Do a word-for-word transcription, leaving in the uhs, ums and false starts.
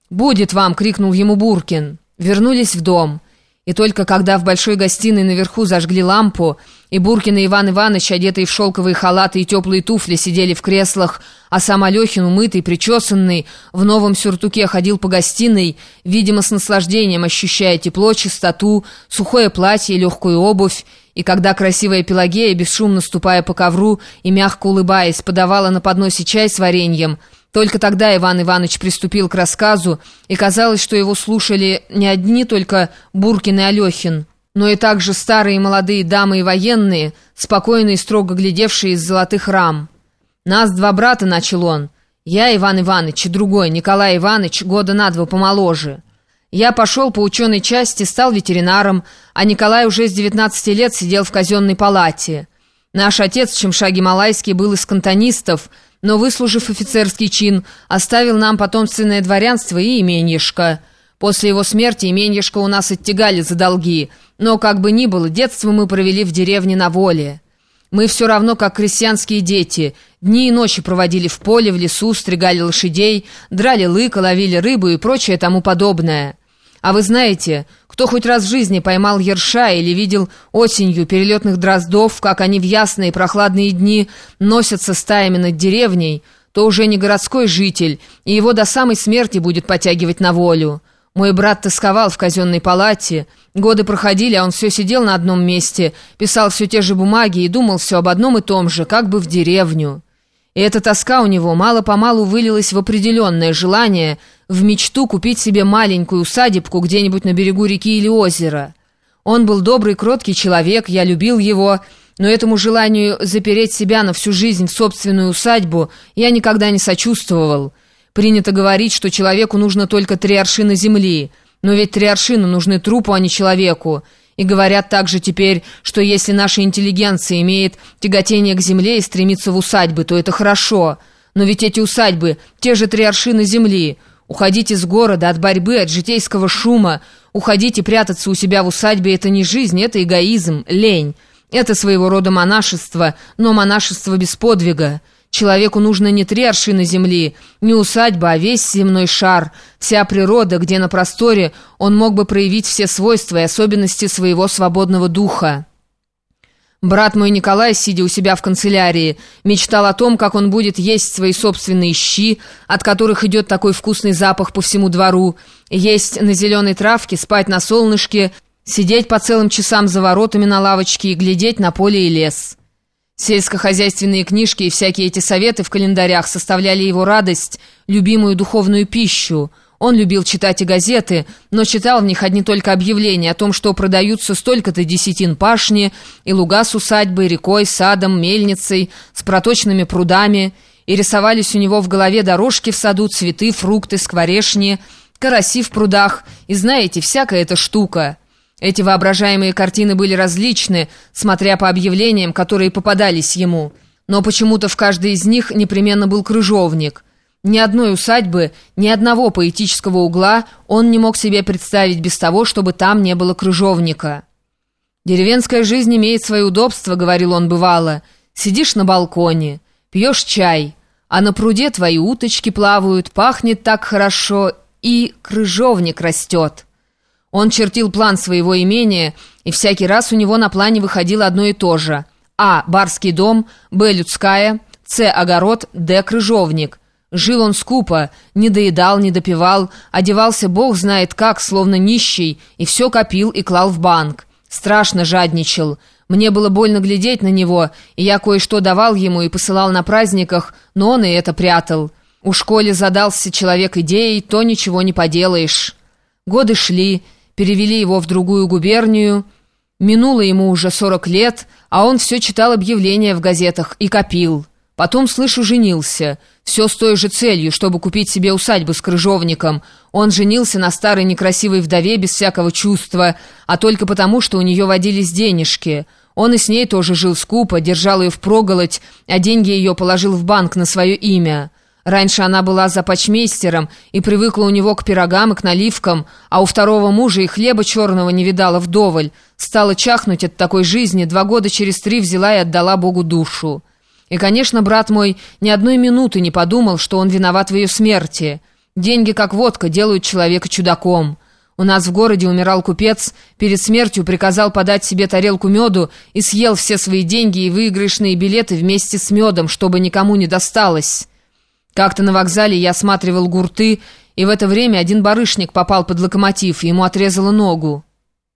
«Будет вам!» — крикнул ему Буркин. Вернулись в дом. И только когда в большой гостиной наверху зажгли лампу, и Буркин и Иван Иванович, одетые в шелковые халаты и теплые туфли, сидели в креслах, а сам Алехин, умытый, причесанный, в новом сюртуке ходил по гостиной, видимо, с наслаждением ощущая тепло, чистоту, сухое платье и легкую обувь, и когда красивая Пелагея, бесшумно ступая по ковру и мягко улыбаясь, подавала на подносе чай с вареньем, только тогда Иван Иванович приступил к рассказу, и казалось, что его слушали не одни только Буркин и Алехин, но и также старые и молодые дамы и военные, спокойно и строго глядевшие из золотых рам. «Нас два брата», — начал он. «Я Иван Иванович и другой, Николай Иванович, года на два помоложе. Я пошел по ученой части, стал ветеринаром, а Николай уже с девятнадцати лет сидел в казенной палате. Наш отец, Чемша Гималайский, был из кантонистов, но, выслужив офицерский чин, оставил нам потомственное дворянство и именьишко. После его смерти именьишко у нас оттягали за долги, но, как бы ни было, детство мы провели в деревне на воле. Мы все равно, как крестьянские дети, дни и ночи проводили в поле, в лесу, стригали лошадей, драли лыка, ловили рыбу и прочее тому подобное. А вы знаете, кто хоть раз в жизни поймал ерша или видел осенью перелетных дроздов, как они в ясные прохладные дни носятся стаями над деревней, то уже не городской житель, и его до самой смерти будет потягивать на волю. Мой брат тосковал в казенной палате, годы проходили, а он все сидел на одном месте, писал все те же бумаги и думал все об одном и том же, как бы в деревню. И эта тоска у него мало-помалу вылилась в определенное желание, в мечту купить себе маленькую усадебку где-нибудь на берегу реки или озера. Он был добрый, кроткий человек, я любил его, но этому желанию запереть себя на всю жизнь в собственную усадьбу я никогда не сочувствовал. Принято говорить, что человеку нужно только три аршина земли, но ведь три аршина нужны трупу, а не человеку. И говорят также теперь, что если наша интеллигенция имеет тяготение к земле и стремится в усадьбы, то это хорошо. Но ведь эти усадьбы – те же три аршина земли. Уходить из города, от борьбы, от житейского шума, уходить и прятаться у себя в усадьбе – это не жизнь, это эгоизм, лень. Это своего рода монашество, но монашество без подвига. Человеку нужно не три аршина земли, не усадьба, а весь земной шар, вся природа, где на просторе он мог бы проявить все свойства и особенности своего свободного духа. Брат мой Николай, сидя у себя в канцелярии, мечтал о том, как он будет есть свои собственные щи, от которых идет такой вкусный запах по всему двору, есть на зеленой травке, спать на солнышке, сидеть по целым часам за воротами на лавочке и глядеть на поле и лес. Сельскохозяйственные книжки и всякие эти советы в календарях составляли его радость, любимую духовную пищу. Он любил читать и газеты, но читал в них одни только объявления о том, что продаются столько-то десятин пашни, и луга с усадьбой, рекой, садом, мельницей, с проточными прудами, и рисовались у него в голове дорожки в саду, цветы, фрукты, скворечни, караси в прудах, и знаете, всякая эта штука. Эти воображаемые картины были различны, смотря по объявлениям, которые попадались ему, но почему-то в каждой из них непременно был крыжовник. Ни одной усадьбы, ни одного поэтического угла он не мог себе представить без того, чтобы там не было крыжовника. «Деревенская жизнь имеет свои удобства», — говорил он бывало. «Сидишь на балконе, пьешь чай, а на пруде твои уточки плавают, пахнет так хорошо, и крыжовник растет». Он чертил план своего имения, и всякий раз у него на плане выходило одно и то же. А. Барский дом, Б. Людская, С. Огород, Д. Крыжовник. Жил он скупо, не доедал, не допивал, одевался бог знает как, словно нищий, и все копил и клал в банк. Страшно жадничал. Мне было больно глядеть на него, и я кое-что давал ему и посылал на праздниках, но он и это прятал. У школе задался человек идеей, то ничего не поделаешь. Годы шли, перевели его в другую губернию, минуло ему уже сорок лет, а он все читал объявления в газетах и копил. Потом, слышу, женился, все с той же целью, чтобы купить себе усадьбу с крыжовником. Он женился на старой некрасивой вдове без всякого чувства, а только потому, что у нее водились денежки. Он и с ней тоже жил скупо, держал ее впроголодь, а деньги ее положил в банк на свое имя. Раньше она была запачмейстером и привыкла у него к пирогам и к наливкам, а у второго мужа и хлеба черного не видала вдоволь. Стала чахнуть от такой жизни, два года через три взяла и отдала Богу душу. И, конечно, брат мой ни одной минуты не подумал, что он виноват в ее смерти. Деньги, как водка, делают человека чудаком. У нас в городе умирал купец, перед смертью приказал подать себе тарелку меду и съел все свои деньги и выигрышные билеты вместе с медом, чтобы никому не досталось. Как-то на вокзале я осматривал гурты, и в это время один барышник попал под локомотив, и ему отрезало ногу.